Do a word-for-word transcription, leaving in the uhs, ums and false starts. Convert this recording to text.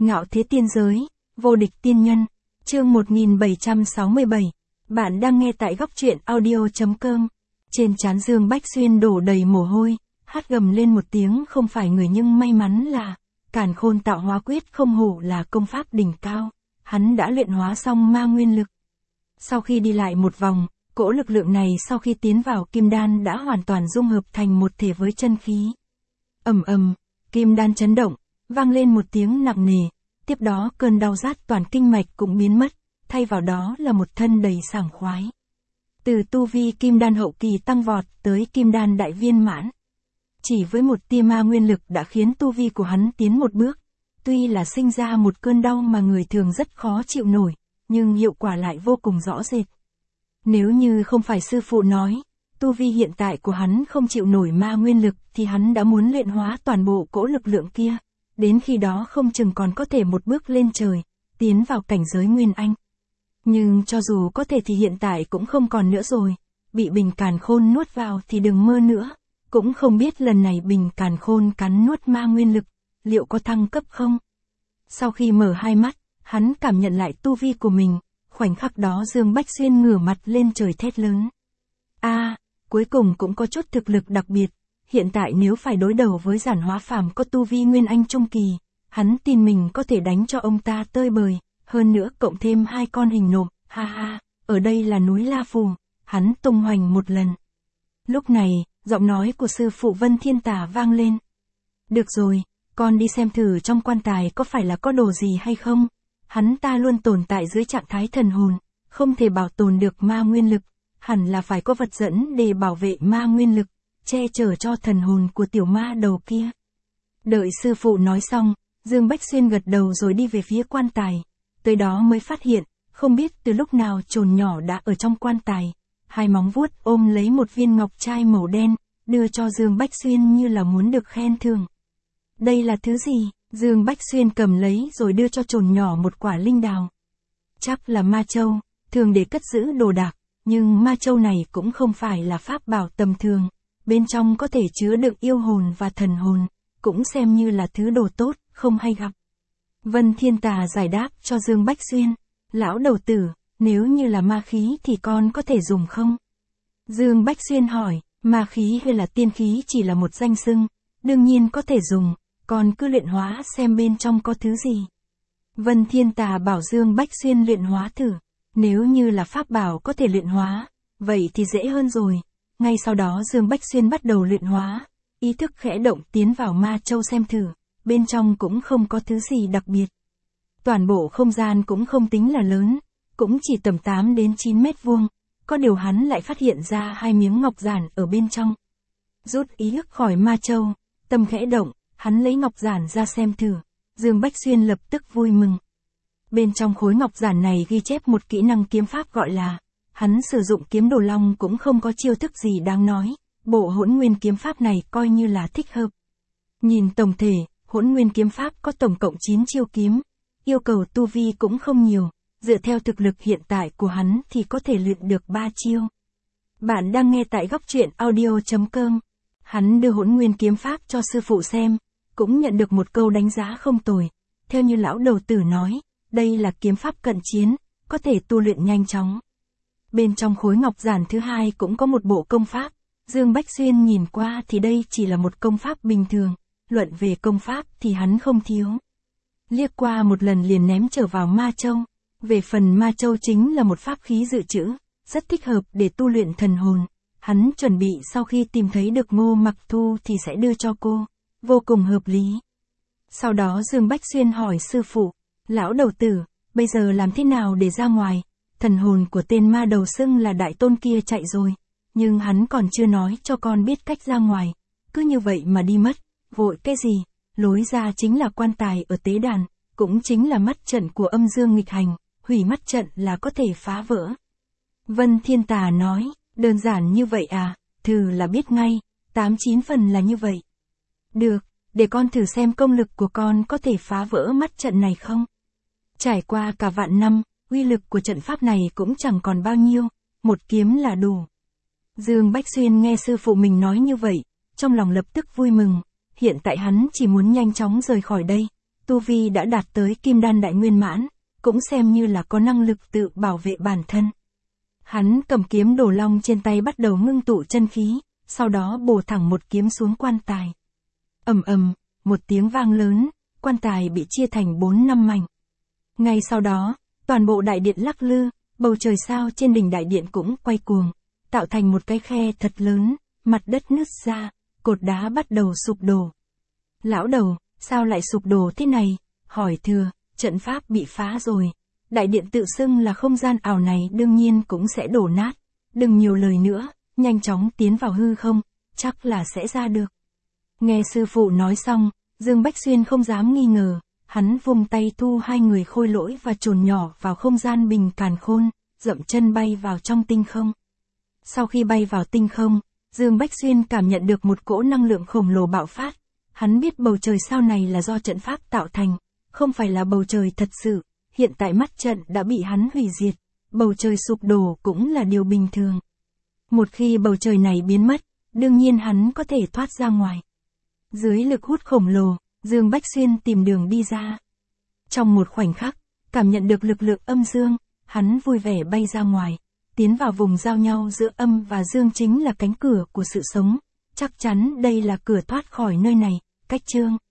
Ngạo thế tiên giới, vô địch tiên nhân, chương một nghìn bảy trăm sáu mươi bảy. Bạn đang nghe tại góc truyện audio.com. Trên trán Dương Bách Xuyên đổ đầy mồ hôi, hát gầm lên một tiếng không phải người nhưng may mắn là, Càn Khôn Tạo Hóa Quyết không hổ là công pháp đỉnh cao, hắn đã luyện hóa xong ma nguyên lực. Sau khi đi lại một vòng, cỗ lực lượng này sau khi tiến vào kim đan đã hoàn toàn dung hợp thành một thể với chân khí. Ầm ầm, kim đan chấn động, vang lên một tiếng nặng nề, tiếp đó cơn đau rát toàn kinh mạch cũng biến mất, thay vào đó là một thân đầy sảng khoái. Từ tu vi kim đan hậu kỳ tăng vọt tới kim đan đại viên mãn. Chỉ với một tia ma nguyên lực đã khiến tu vi của hắn tiến một bước, tuy là sinh ra một cơn đau mà người thường rất khó chịu nổi, nhưng hiệu quả lại vô cùng rõ rệt. Nếu như không phải sư phụ nói, tu vi hiện tại của hắn không chịu nổi ma nguyên lực thì hắn đã muốn luyện hóa toàn bộ cỗ lực lượng kia, đến khi đó không chừng còn có thể một bước lên trời, tiến vào cảnh giới Nguyên Anh. Nhưng cho dù có thể thì hiện tại cũng không còn nữa rồi, bị Bình Càn Khôn nuốt vào thì đừng mơ nữa, cũng không biết lần này Bình Càn Khôn cắn nuốt ma nguyên lực, liệu có thăng cấp không? Sau khi mở hai mắt, hắn cảm nhận lại tu vi của mình, khoảnh khắc đó Dương Bách Xuyên ngửa mặt lên trời thét lớn. A, à, cuối cùng cũng có chút thực lực đặc biệt, hiện tại nếu phải đối đầu với Giản Hóa Phàm có tu vi Nguyên Anh trung kỳ, hắn tin mình có thể đánh cho ông ta tơi bời, hơn nữa cộng thêm hai con hình nộm, ha ha, ở đây là núi La Phù, hắn tung hoành một lần. Lúc này, giọng nói của sư phụ Vân Thiên Tà vang lên. Được rồi, con đi xem thử trong quan tài có phải là có đồ gì hay không, hắn ta luôn tồn tại dưới trạng thái thần hồn, không thể bảo tồn được ma nguyên lực, hẳn là phải có vật dẫn để bảo vệ ma nguyên lực, che chở cho thần hồn của tiểu ma đầu kia. Đợi sư phụ nói xong, Dương Bách Xuyên gật đầu rồi đi về phía quan tài, tới đó mới phát hiện, không biết từ lúc nào chồn nhỏ đã ở trong quan tài, hai móng vuốt ôm lấy một viên ngọc trai màu đen, đưa cho Dương Bách Xuyên như là muốn được khen thưởng. Đây là thứ gì? Dương Bách Xuyên cầm lấy rồi đưa cho chồn nhỏ một quả linh đào. Chắc là ma châu, thường để cất giữ đồ đạc, nhưng ma châu này cũng không phải là pháp bảo tầm thường, bên trong có thể chứa đựng yêu hồn và thần hồn, cũng xem như là thứ đồ tốt, không hay gặp. Vân Thiên Tà giải đáp cho Dương Bách Xuyên, lão đầu tử, nếu như là ma khí thì con có thể dùng không? Dương Bách Xuyên hỏi, ma khí hay là tiên khí chỉ là một danh xưng, đương nhiên có thể dùng, con cứ luyện hóa xem bên trong có thứ gì. Vân Thiên Tà bảo Dương Bách Xuyên luyện hóa thử, nếu như là pháp bảo có thể luyện hóa, vậy thì dễ hơn rồi. Ngay sau đó Dương Bách Xuyên bắt đầu luyện hóa, ý thức khẽ động tiến vào ma châu xem thử, bên trong cũng không có thứ gì đặc biệt. Toàn bộ không gian cũng không tính là lớn, cũng chỉ tầm tám đến chín mét vuông, có điều hắn lại phát hiện ra hai miếng ngọc giản ở bên trong. Rút ý thức khỏi ma châu, tâm khẽ động, hắn lấy ngọc giản ra xem thử, Dương Bách Xuyên lập tức vui mừng. Bên trong khối ngọc giản này ghi chép một kỹ năng kiếm pháp gọi là, hắn sử dụng kiếm đồ long cũng không có chiêu thức gì đáng nói, bộ hỗn nguyên kiếm pháp này coi như là thích hợp. Nhìn tổng thể, hỗn nguyên kiếm pháp có tổng cộng chín chiêu kiếm, yêu cầu tu vi cũng không nhiều, dựa theo thực lực hiện tại của hắn thì có thể luyện được ba chiêu. Bạn đang nghe tại góc truyện audio.com. Hắn đưa hỗn nguyên kiếm pháp cho sư phụ xem, cũng nhận được một câu đánh giá không tồi. Theo như lão đầu tử nói, đây là kiếm pháp cận chiến, có thể tu luyện nhanh chóng. Bên trong khối ngọc giản thứ hai cũng có một bộ công pháp, Dương Bách Xuyên nhìn qua thì đây chỉ là một công pháp bình thường, luận về công pháp thì hắn không thiếu. Liếc qua một lần liền ném trở vào ma châu, về phần ma châu chính là một pháp khí dự trữ, rất thích hợp để tu luyện thần hồn. Hắn chuẩn bị sau khi tìm thấy được Ngô Mặc Thu thì sẽ đưa cho cô, vô cùng hợp lý. Sau đó Dương Bách Xuyên hỏi sư phụ, lão đầu tử, bây giờ làm thế nào để ra ngoài? Thần hồn của tên ma đầu xưng là đại tôn kia chạy rồi, nhưng hắn còn chưa nói cho con biết cách ra ngoài, cứ như vậy mà đi mất, vội cái gì? Lối ra chính là quan tài ở tế đàn, cũng chính là mắt trận của âm dương nghịch hành, hủy mắt trận là có thể phá vỡ. Vân Thiên Tà nói, đơn giản như vậy à, thử là biết ngay, tám chín phần là như vậy. Được, để con thử xem công lực của con có thể phá vỡ mắt trận này không? Trải qua cả vạn năm, uy lực của trận pháp này cũng chẳng còn bao nhiêu, một kiếm là đủ. Dương Bách Xuyên nghe sư phụ mình nói như vậy, trong lòng lập tức vui mừng, hiện tại hắn chỉ muốn nhanh chóng rời khỏi đây, tu vi đã đạt tới kim đan đại nguyên mãn, cũng xem như là có năng lực tự bảo vệ bản thân. Hắn cầm kiếm đồ long trên tay bắt đầu ngưng tụ chân khí, sau đó bổ thẳng một kiếm xuống quan tài. Ầm ầm, một tiếng vang lớn, quan tài bị chia thành bốn năm mảnh. Ngay sau đó, toàn bộ đại điện lắc lư, bầu trời sao trên đỉnh đại điện cũng quay cuồng, tạo thành một cái khe thật lớn, mặt đất nứt ra, cột đá bắt đầu sụp đổ. Lão đầu, sao lại sụp đổ thế này? Hỏi thừa, trận pháp bị phá rồi. Đại điện tự xưng là không gian ảo này đương nhiên cũng sẽ đổ nát. Đừng nhiều lời nữa, nhanh chóng tiến vào hư không, chắc là sẽ ra được. Nghe sư phụ nói xong, Dương Bách Xuyên không dám nghi ngờ, hắn vung tay thu hai người khôi lỗi và trồn nhỏ vào không gian bình càn khôn, dậm chân bay vào trong tinh không. Sau khi bay vào tinh không, Dương Bách Xuyên cảm nhận được một cỗ năng lượng khổng lồ bạo phát. Hắn biết bầu trời sao này là do trận pháp tạo thành, không phải là bầu trời thật sự. Hiện tại mắt trận đã bị hắn hủy diệt, bầu trời sụp đổ cũng là điều bình thường. Một khi bầu trời này biến mất, đương nhiên hắn có thể thoát ra ngoài. Dưới lực hút khổng lồ, Dương Bách Xuyên tìm đường đi ra. Trong một khoảnh khắc, cảm nhận được lực lượng âm dương, hắn vui vẻ bay ra ngoài, tiến vào vùng giao nhau giữa âm và dương chính là cánh cửa của sự sống. Chắc chắn đây là cửa thoát khỏi nơi này, cách chương.